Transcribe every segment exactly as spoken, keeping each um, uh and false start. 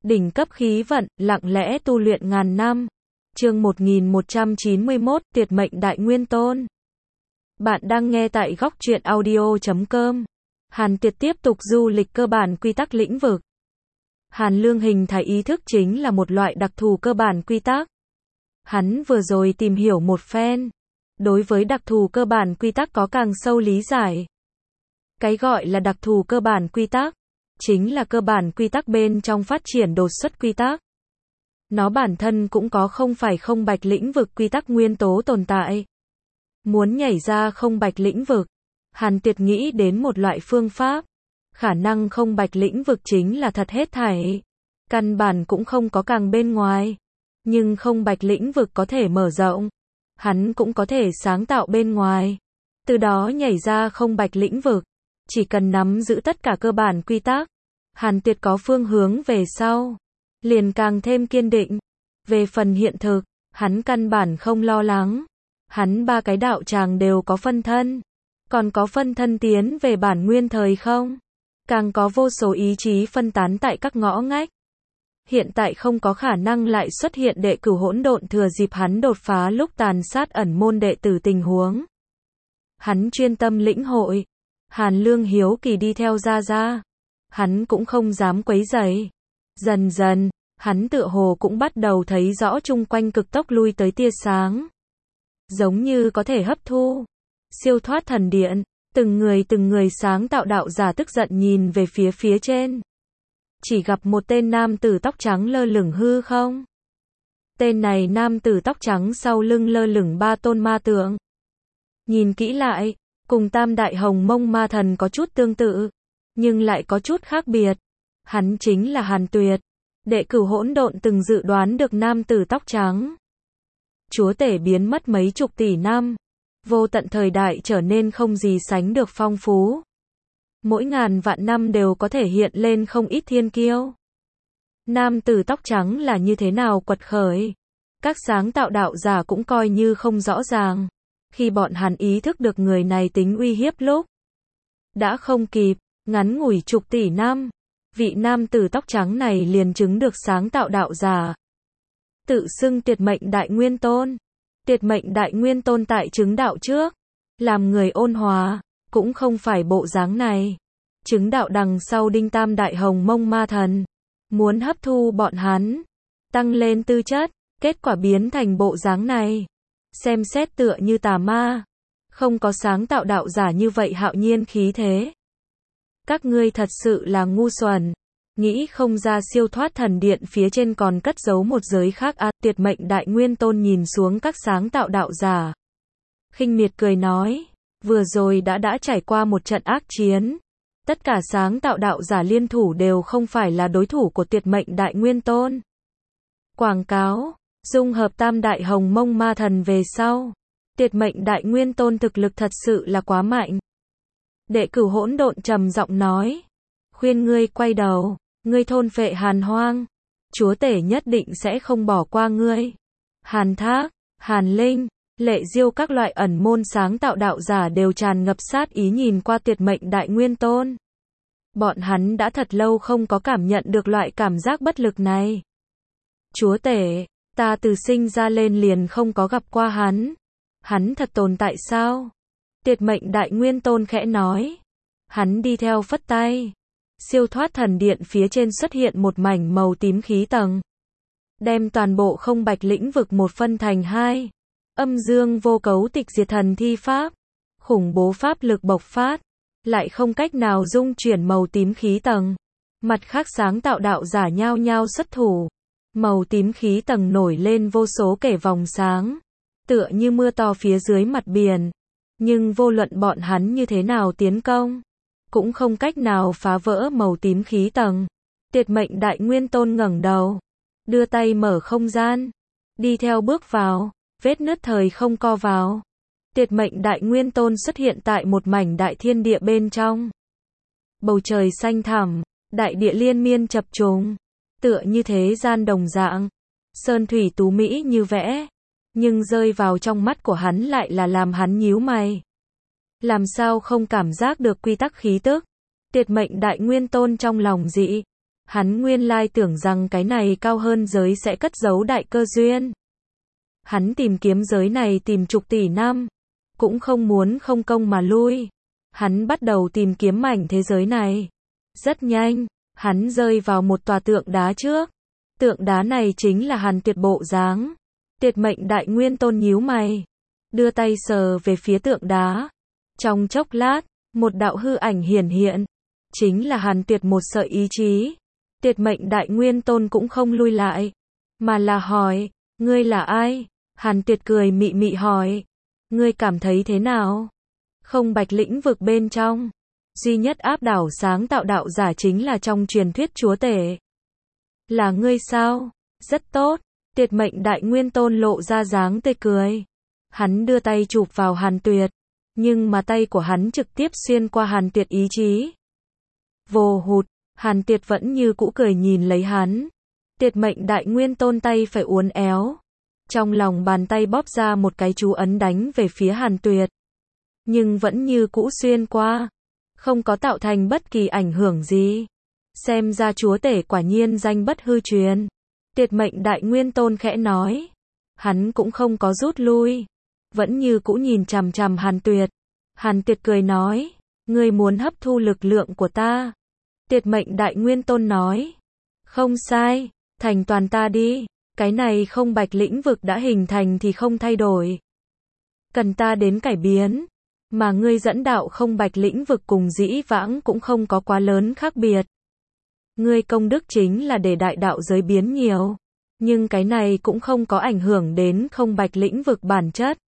Đỉnh cấp khí vận, lặng lẽ tu luyện ngàn năm. Chương một nghìn một trăm chín mươi mốt, Tuyệt mệnh Đại Nguyên Tôn. Bạn đang nghe tại góc truyện audio chấm com. Hàn Tuyệt tiếp tục du lịch cơ bản quy tắc lĩnh vực. Hàn Lương hình thái ý thức chính là một loại đặc thù cơ bản quy tắc. Hắn vừa rồi tìm hiểu một phen. Đối với đặc thù cơ bản quy tắc có càng sâu lý giải. Cái gọi là đặc thù cơ bản quy tắc chính là cơ bản quy tắc bên trong phát triển đột xuất quy tắc. Nó bản thân cũng có không phải không bạch lĩnh vực quy tắc nguyên tố tồn tại. Muốn nhảy ra không bạch lĩnh vực, Hàn Tuyệt nghĩ đến một loại phương pháp. Khả năng không bạch lĩnh vực chính là thật hết thảy. Căn bản cũng không có càng bên ngoài. Nhưng không bạch lĩnh vực có thể mở rộng. Hắn cũng có thể sáng tạo bên ngoài. Từ đó nhảy ra không bạch lĩnh vực. Chỉ cần nắm giữ tất cả cơ bản quy tắc, Hàn Tuyệt có phương hướng về sau, liền càng thêm kiên định. Về phần hiện thực, hắn căn bản không lo lắng. Hắn ba cái đạo tràng đều có phân thân, còn có phân thân tiến về bản nguyên thời không, càng có vô số ý chí phân tán tại các ngõ ngách. Hiện tại không có khả năng lại xuất hiện đệ cửu hỗn độn thừa dịp hắn đột phá lúc tàn sát ẩn môn đệ tử tình huống. Hắn chuyên tâm lĩnh hội. Hàn Lương hiếu kỳ đi theo ra ra. Hắn cũng không dám quấy rầy. Dần dần, hắn tựa hồ cũng bắt đầu thấy rõ chung quanh cực tốc lui tới tia sáng. Giống như có thể hấp thu. Siêu thoát thần điện, từng người từng người sáng tạo đạo giả tức giận nhìn về phía phía trên. Chỉ gặp một tên nam tử tóc trắng lơ lửng hư không. Tên này nam tử tóc trắng sau lưng lơ lửng ba tôn ma tượng. Nhìn kỹ lại, cùng tam đại hồng mông ma thần có chút tương tự, nhưng lại có chút khác biệt. Hắn chính là Hàn Tuyệt. Đệ cửu hỗn độn từng dự đoán được nam tử tóc trắng. Chúa tể biến mất mấy chục tỷ năm. Vô tận thời đại trở nên không gì sánh được phong phú. Mỗi ngàn vạn năm đều có thể hiện lên không ít thiên kiêu. Nam tử tóc trắng là như thế nào quật khởi? Các sáng tạo đạo giả cũng coi như không rõ ràng. Khi bọn hắn ý thức được người này tính uy hiếp lúc, đã không kịp, ngắn ngủi chục tỷ năm, vị nam tử tóc trắng này liền chứng được sáng tạo đạo giả. Tự xưng Tuyệt mệnh Đại Nguyên Tôn. Tuyệt mệnh Đại Nguyên Tôn tại chứng đạo trước, làm người ôn hòa, cũng không phải bộ dáng này. Chứng đạo đằng sau đinh tam đại hồng mông ma thần, muốn hấp thu bọn hắn, tăng lên tư chất, kết quả biến thành bộ dáng này. Xem xét tựa như tà ma, không có sáng tạo đạo giả như vậy hạo nhiên khí thế. Các ngươi thật sự là ngu xuẩn, nghĩ không ra siêu thoát thần điện phía trên còn cất giấu một giới khác à. Tuyệt mệnh Đại Nguyên Tôn nhìn xuống các sáng tạo đạo giả, khinh miệt cười nói, vừa rồi đã đã trải qua một trận ác chiến. Tất cả sáng tạo đạo giả liên thủ đều không phải là đối thủ của Tuyệt mệnh Đại Nguyên Tôn. Quảng cáo. Dung hợp tam đại hồng mông ma thần về sau, Tuyệt mệnh Đại Nguyên Tôn thực lực thật sự là quá mạnh. Đệ cửu hỗn độn trầm giọng nói, khuyên ngươi quay đầu, ngươi thôn phệ Hàn Hoang, chúa tể nhất định sẽ không bỏ qua ngươi. Hàn Thác, Hàn Linh, Lệ Diêu các loại ẩn môn sáng tạo đạo giả đều tràn ngập sát ý nhìn qua Tuyệt mệnh Đại Nguyên Tôn. Bọn hắn đã thật lâu không có cảm nhận được loại cảm giác bất lực này. Chúa tể, ta từ sinh ra lên liền không có gặp qua hắn. Hắn thật tồn tại sao? Tuyệt mệnh Đại Nguyên Tôn khẽ nói. Hắn đi theo phất tay. Siêu thoát thần điện phía trên xuất hiện một mảnh màu tím khí tầng. Đem toàn bộ không bạch lĩnh vực một phân thành hai. Âm dương vô cấu tịch diệt thần thi pháp. Khủng bố pháp lực bộc phát. Lại không cách nào dung chuyển màu tím khí tầng. Mặt khác sáng tạo đạo giả nhao nhao xuất thủ. Màu tím khí tầng nổi lên vô số kẻ vòng sáng, tựa như mưa to phía dưới mặt biển. Nhưng vô luận bọn hắn như thế nào tiến công, cũng không cách nào phá vỡ màu tím khí tầng. Tuyệt mệnh Đại Nguyên Tôn ngẩng đầu, đưa tay mở không gian, đi theo bước vào, vết nứt thời không co vào. Tuyệt mệnh Đại Nguyên Tôn xuất hiện tại một mảnh đại thiên địa bên trong. Bầu trời xanh thẳm, đại địa liên miên chập trùng. Tựa như thế gian đồng dạng, sơn thủy tú mỹ như vẽ, nhưng rơi vào trong mắt của hắn lại là làm hắn nhíu mày. Làm sao không cảm giác được quy tắc khí tức? Tuyệt mệnh Đại Nguyên Tôn trong lòng dị Hắn nguyên lai tưởng rằng cái này cao hơn giới sẽ cất giấu đại cơ duyên. Hắn tìm kiếm giới này tìm chục tỷ năm, cũng không muốn không công mà lui. Hắn bắt đầu tìm kiếm mảnh thế giới này. Rất nhanh, hắn rơi vào một tòa tượng đá trước. Tượng đá này chính là Hàn Tuyệt bộ dáng. Tuyệt mệnh đại nguyên tôn nhíu mày, đưa tay sờ về phía tượng đá. Trong chốc lát, một đạo hư ảnh hiển hiện, chính là Hàn Tuyệt một sợi ý chí. Tuyệt mệnh đại nguyên tôn cũng không lui lại, mà là hỏi, ngươi là ai? Hàn Tuyệt cười mị mị hỏi, ngươi cảm thấy thế nào? Không bạch lĩnh vực bên trong, duy nhất áp đảo sáng tạo đạo giả chính là trong truyền thuyết chúa tể. Là ngươi sao? Rất tốt. Tuyệt mệnh đại nguyên tôn lộ ra dáng tươi cười. Hắn đưa tay chụp vào Hàn Tuyệt, nhưng mà tay của hắn trực tiếp xuyên qua Hàn Tuyệt ý chí. Vồ hụt, Hàn Tuyệt vẫn như cũ cười nhìn lấy hắn. Tuyệt mệnh đại nguyên tôn tay phải uốn éo, trong lòng bàn tay bóp ra một cái chú ấn đánh về phía Hàn Tuyệt, nhưng vẫn như cũ xuyên qua, không có tạo thành bất kỳ ảnh hưởng gì. Xem ra chúa tể quả nhiên danh bất hư truyền. Tuyệt mệnh đại nguyên tôn khẽ nói. Hắn cũng không có rút lui, vẫn như cũ nhìn chằm chằm Hàn Tuyệt. Hàn Tuyệt cười nói, ngươi muốn hấp thu lực lượng của ta. Tuyệt mệnh đại nguyên tôn nói, không sai, thành toàn ta đi. Cái này không bạch lĩnh vực đã hình thành thì không thay đổi, cần ta đến cải biến. Mà ngươi dẫn đạo không bạch lĩnh vực cùng dĩ vãng cũng không có quá lớn khác biệt. Ngươi công đức chính là để đại đạo giới biến nhiều, nhưng cái này cũng không có ảnh hưởng đến không bạch lĩnh vực bản chất.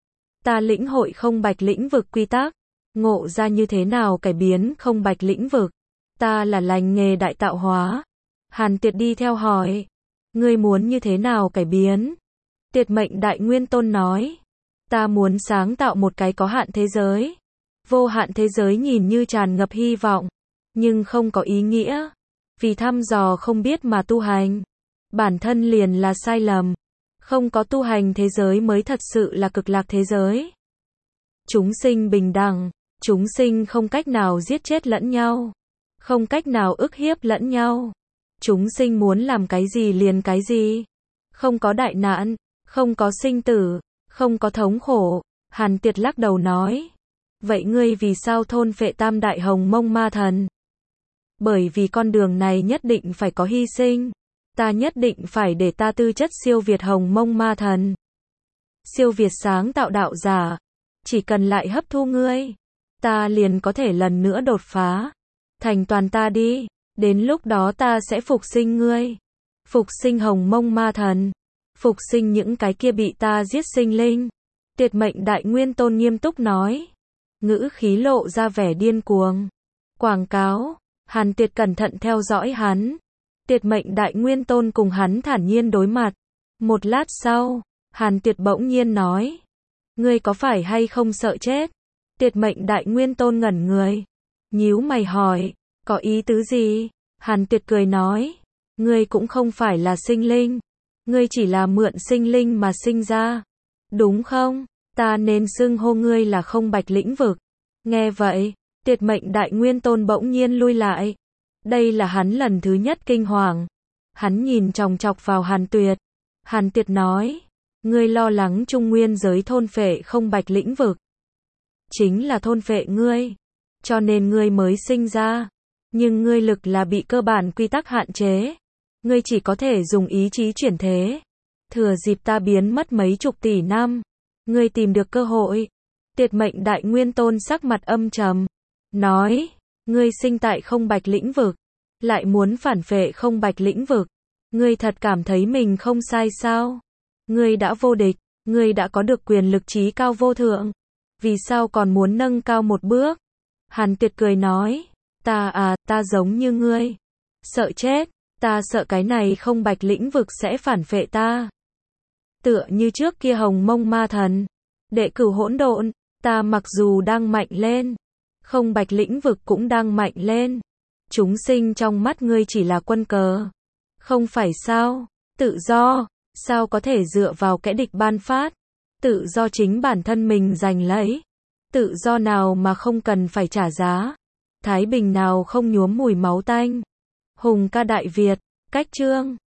Ta lĩnh hội không bạch lĩnh vực quy tắc, ngộ ra như thế nào cải biến không bạch lĩnh vực. Ta là lành nghề đại tạo hóa. Hàn Tuyệt đi theo hỏi, ngươi muốn như thế nào cải biến? Tuyệt mệnh đại nguyên tôn nói, ta muốn sáng tạo một cái có hạn thế giới. Vô hạn thế giới nhìn như tràn ngập hy vọng, nhưng không có ý nghĩa. Vì thăm dò không biết mà tu hành, bản thân liền là sai lầm. Không có tu hành thế giới mới thật sự là cực lạc thế giới. Chúng sinh bình đẳng, chúng sinh không cách nào giết chết lẫn nhau, không cách nào ức hiếp lẫn nhau. Chúng sinh muốn làm cái gì liền cái gì. Không có đại nạn, không có sinh tử, không có thống khổ. Hàn Tuyệt lắc đầu nói, vậy ngươi vì sao thôn phệ tam đại hồng mông ma thần? Bởi vì con đường này nhất định phải có hy sinh. Ta nhất định phải để ta tư chất siêu việt hồng mông ma thần, siêu việt sáng tạo đạo giả. Chỉ cần lại hấp thu ngươi, ta liền có thể lần nữa đột phá. Thành toàn ta đi, đến lúc đó ta sẽ phục sinh ngươi. Phục sinh hồng mông ma thần, phục sinh những cái kia bị ta giết sinh linh. Tuyệt mệnh đại nguyên tôn nghiêm túc nói, ngữ khí lộ ra vẻ điên cuồng. Quảng cáo. Hàn Tuyệt cẩn thận theo dõi hắn. Tuyệt mệnh đại nguyên tôn cùng hắn thản nhiên đối mặt. Một lát sau, Hàn Tuyệt bỗng nhiên nói, ngươi có phải hay không sợ chết? Tuyệt mệnh đại nguyên tôn ngẩn người, nhíu mày hỏi, có ý tứ gì? Hàn Tuyệt cười nói, ngươi cũng không phải là sinh linh, ngươi chỉ là mượn sinh linh mà sinh ra, đúng không? Ta nên xưng hô ngươi là không bạch lĩnh vực. Nghe vậy, tuyệt mệnh đại nguyên tôn bỗng nhiên lui lại. Đây là hắn lần thứ nhất kinh hoàng. Hắn nhìn chòng chọc vào Hàn Tuyệt. Hàn Tuyệt nói, ngươi lo lắng trung nguyên giới thôn phệ không bạch lĩnh vực. Chính là thôn phệ ngươi, cho nên ngươi mới sinh ra. Nhưng ngươi lực là bị cơ bản quy tắc hạn chế. Ngươi chỉ có thể dùng ý chí chuyển thế. Thừa dịp ta biến mất mấy chục tỷ năm, ngươi tìm được cơ hội. Tuyệt mệnh đại nguyên tôn sắc mặt âm trầm, nói, ngươi sinh tại không bạch lĩnh vực, lại muốn phản phệ không bạch lĩnh vực. Ngươi thật cảm thấy mình không sai sao? Ngươi đã vô địch, ngươi đã có được quyền lực trí cao vô thượng. Vì sao còn muốn nâng cao một bước? Hàn Tuyệt cười nói, ta à, ta giống như ngươi. Sợ chết, ta sợ cái này không bạch lĩnh vực sẽ phản phệ ta. Tựa như trước kia hồng mông ma thần, đệ cửu hỗn độn, ta mặc dù đang mạnh lên, không bạch lĩnh vực cũng đang mạnh lên. Chúng sinh trong mắt ngươi chỉ là quân cờ. Không phải sao? Tự do, sao có thể dựa vào kẻ địch ban phát? Tự do chính bản thân mình giành lấy. Tự do nào mà không cần phải trả giá? Thái bình nào không nhuốm mùi máu tanh? Hùng ca Đại Việt, cách chương